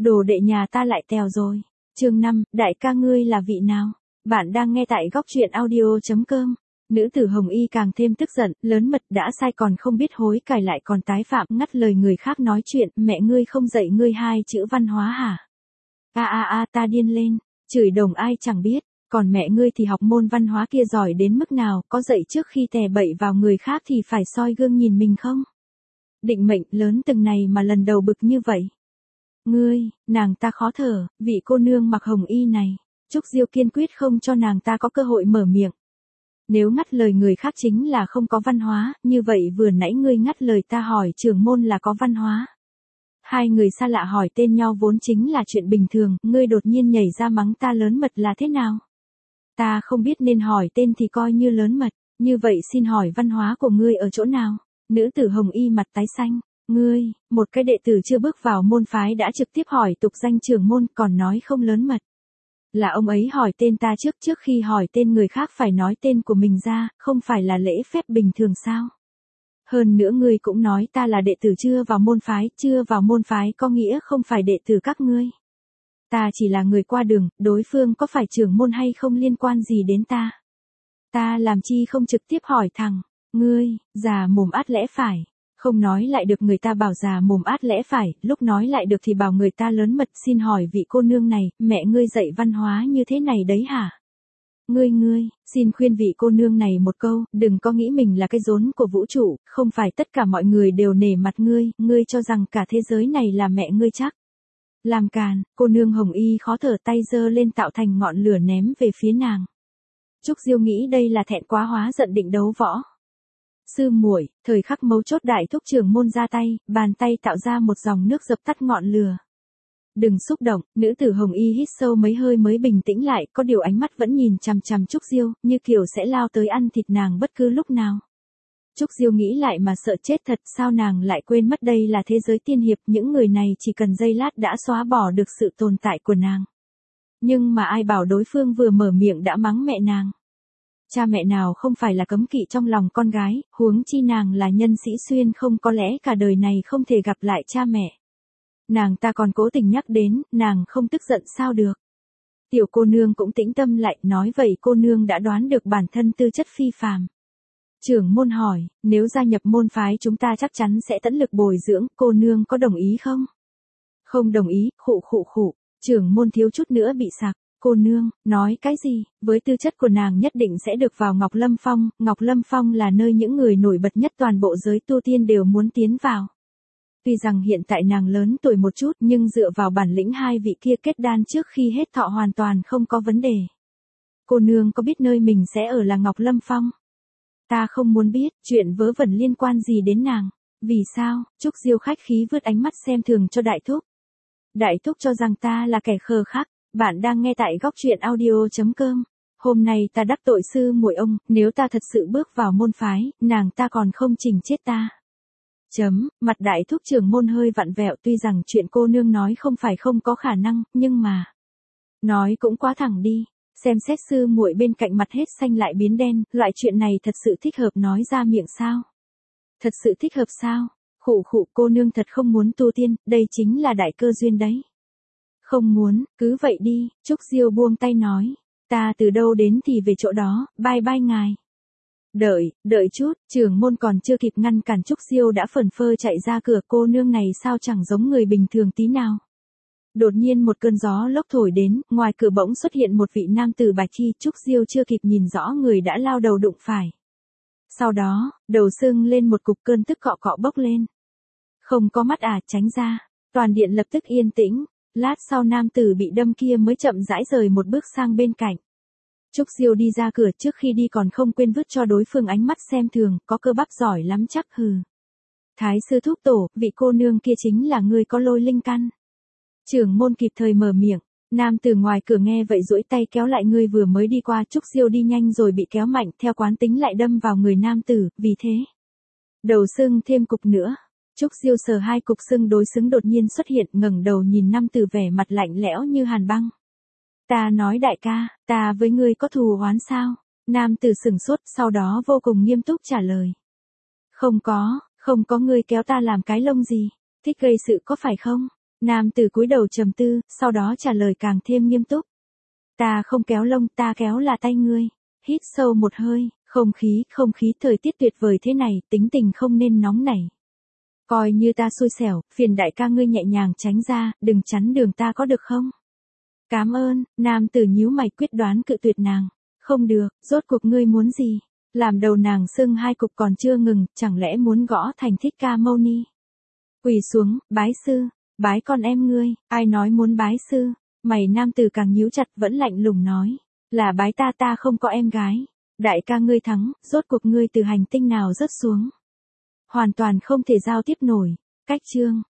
Đồ đệ nhà ta lại tèo rồi. Chương 5, đại ca ngươi là vị nào? Bạn đang nghe tại góc truyện audio.com. Nữ tử Hồng Y càng thêm tức giận, lớn mật đã sai còn không biết hối cải lại còn tái phạm, ngắt lời người khác nói chuyện, mẹ ngươi không dạy ngươi hai chữ văn hóa hả? Ta điên lên, chửi đồng ai chẳng biết, còn mẹ ngươi thì học môn văn hóa kia giỏi đến mức nào, có dạy trước khi tè bậy vào người khác thì phải soi gương nhìn mình không? Định mệnh lớn từng này mà lần đầu bực như vậy. Ngươi, nàng ta khó thở, vị cô nương mặc hồng y này. Trúc Diêu kiên quyết không cho nàng ta có cơ hội mở miệng. Nếu ngắt lời người khác chính là không có văn hóa, như vậy vừa nãy ngươi ngắt lời ta hỏi trưởng môn là có văn hóa. Hai người xa lạ hỏi tên nhau vốn chính là chuyện bình thường, ngươi đột nhiên nhảy ra mắng ta lớn mật là thế nào? Ta không biết nên hỏi tên thì coi như lớn mật, như vậy xin hỏi văn hóa của ngươi ở chỗ nào? Nữ tử Hồng Y mặt tái xanh. Ngươi, một cái đệ tử chưa bước vào môn phái đã trực tiếp hỏi tục danh trưởng môn còn nói không lớn mật. Là ông ấy hỏi tên ta trước khi hỏi tên người khác phải nói tên của mình ra, không phải là lễ phép bình thường sao? Hơn nữa ngươi cũng nói ta là đệ tử chưa vào môn phái có nghĩa không phải đệ tử các ngươi. Ta chỉ là người qua đường, đối phương có phải trưởng môn hay không liên quan gì đến ta. Ta làm chi không trực tiếp hỏi thẳng, ngươi, già mồm át lẽ phải. Không nói lại được người ta bảo già mồm át lẽ phải, lúc nói lại được thì bảo người ta lớn mật. Xin hỏi vị cô nương này, mẹ ngươi dạy văn hóa như thế này đấy hả? Ngươi, xin khuyên vị cô nương này một câu, đừng có nghĩ mình là cái rốn của vũ trụ, không phải tất cả mọi người đều nể mặt ngươi cho rằng cả thế giới này là mẹ ngươi chắc. Làm càn, cô nương Hồng Y khó thở tay giơ lên tạo thành ngọn lửa ném về phía nàng. Trúc Diêu nghĩ đây là thẹn quá hóa giận định đấu võ. Sư muội, thời khắc mấu chốt đại thúc trưởng môn ra tay, bàn tay tạo ra một dòng nước dập tắt ngọn lửa. Đừng xúc động, nữ tử Hồng Y hít sâu mấy hơi mới bình tĩnh lại, có điều ánh mắt vẫn nhìn chằm chằm Trúc Diêu, như kiểu sẽ lao tới ăn thịt nàng bất cứ lúc nào. Trúc Diêu nghĩ lại mà sợ chết thật, sao nàng lại quên mất đây là thế giới tiên hiệp, những người này chỉ cần giây lát đã xóa bỏ được sự tồn tại của nàng. Nhưng mà ai bảo đối phương vừa mở miệng đã mắng mẹ nàng. Cha mẹ nào không phải là cấm kỵ trong lòng con gái, huống chi nàng là nhân sĩ xuyên không có lẽ cả đời này không thể gặp lại cha mẹ. Nàng ta còn cố tình nhắc đến, nàng không tức giận sao được. Tiểu cô nương cũng tĩnh tâm lại, nói vậy cô nương đã đoán được bản thân tư chất phi phàm. Trưởng môn hỏi, nếu gia nhập môn phái chúng ta chắc chắn sẽ tận lực bồi dưỡng, cô nương có đồng ý không? Không đồng ý, khụ. Trưởng môn thiếu chút nữa bị sặc. Cô nương, nói cái gì, với tư chất của nàng nhất định sẽ được vào Ngọc Lâm Phong là nơi những người nổi bật nhất toàn bộ giới tu tiên đều muốn tiến vào. Tuy rằng hiện tại nàng lớn tuổi một chút nhưng dựa vào bản lĩnh hai vị kia kết đan trước khi hết thọ hoàn toàn không có vấn đề. Cô nương có biết nơi mình sẽ ở là Ngọc Lâm Phong? Ta không muốn biết, chuyện vớ vẩn liên quan gì đến nàng. Vì sao? Trúc Diêu khách khí vứt ánh mắt xem thường cho đại thúc. Đại thúc cho rằng ta là kẻ khờ khắc. Bạn đang nghe tại góc truyện audio.com. Hôm nay ta đắc tội sư muội ông, nếu ta thật sự bước vào môn phái, nàng ta còn không chỉnh chết ta. Mặt đại thúc trưởng môn hơi vặn vẹo, tuy rằng chuyện cô nương nói không phải không có khả năng, nhưng mà nói cũng quá thẳng đi. Xem xét sư muội bên cạnh mặt hết xanh lại biến đen, loại chuyện này thật sự thích hợp nói ra miệng sao? Thật sự thích hợp sao? Khụ, cô nương thật không muốn tu tiên, đây chính là đại cơ duyên đấy. Không muốn, cứ vậy đi, Trúc Diêu buông tay nói. Ta từ đâu đến thì về chỗ đó, bye ngài. Đợi chút, trưởng môn còn chưa kịp ngăn cản Trúc Diêu đã phẩn phơ chạy ra cửa, cô nương này sao chẳng giống người bình thường tí nào. Đột nhiên một cơn gió lốc thổi đến, ngoài cửa bỗng xuất hiện một vị nam tử bạch y, Trúc Diêu chưa kịp nhìn rõ người đã lao đầu đụng phải. Sau đó, đầu sưng lên một cục, cơn tức cọ bốc lên. Không có mắt tránh ra, toàn điện lập tức yên tĩnh. Lát sau nam tử bị đâm kia mới chậm rãi rời một bước sang bên cạnh. Trúc Diêu đi ra cửa, trước khi đi còn không quên vứt cho đối phương ánh mắt xem thường, có cơ bắp giỏi lắm chắc hừ. Thái sư thúc tổ, vị cô nương kia chính là người có lôi linh căn. Trưởng môn kịp thời mở miệng, nam tử ngoài cửa nghe vậy duỗi tay kéo lại, người vừa mới đi qua. Trúc Diêu đi nhanh rồi bị kéo mạnh, theo quán tính lại đâm vào người nam tử, vì thế đầu sưng thêm cục nữa. Trúc Diêu sờ hai cục sưng đối xứng đột nhiên xuất hiện, ngẩng đầu nhìn nam tử vẻ mặt lạnh lẽo như hàn băng. Ta nói đại ca, ta với ngươi có thù oán sao? Nam tử sửng sốt, sau đó vô cùng nghiêm túc trả lời. Không có, ngươi kéo ta làm cái lông gì? Thích gây sự có phải không? Nam tử cúi đầu trầm tư, sau đó trả lời càng thêm nghiêm túc. Ta không kéo lông, ta kéo là tay ngươi. Hít sâu một hơi, không khí thời tiết tuyệt vời thế này, tính tình không nên nóng nảy. Coi như ta xui xẻo, phiền đại ca ngươi nhẹ nhàng tránh ra, đừng chắn đường ta có được không? Cảm ơn, nam tử nhíu mày quyết đoán cự tuyệt nàng. Không được, rốt cuộc ngươi muốn gì? Làm đầu nàng sưng hai cục còn chưa ngừng, chẳng lẽ muốn gõ thành Thích Ca Mâu Ni? Quỳ xuống, bái sư, bái con em ngươi, ai nói muốn bái sư? Mày nam tử càng nhíu chặt vẫn lạnh lùng nói. Là bái ta không có em gái. Đại ca ngươi thắng, rốt cuộc ngươi từ hành tinh nào rớt xuống. Hoàn toàn không thể giao tiếp nổi. Cách chương.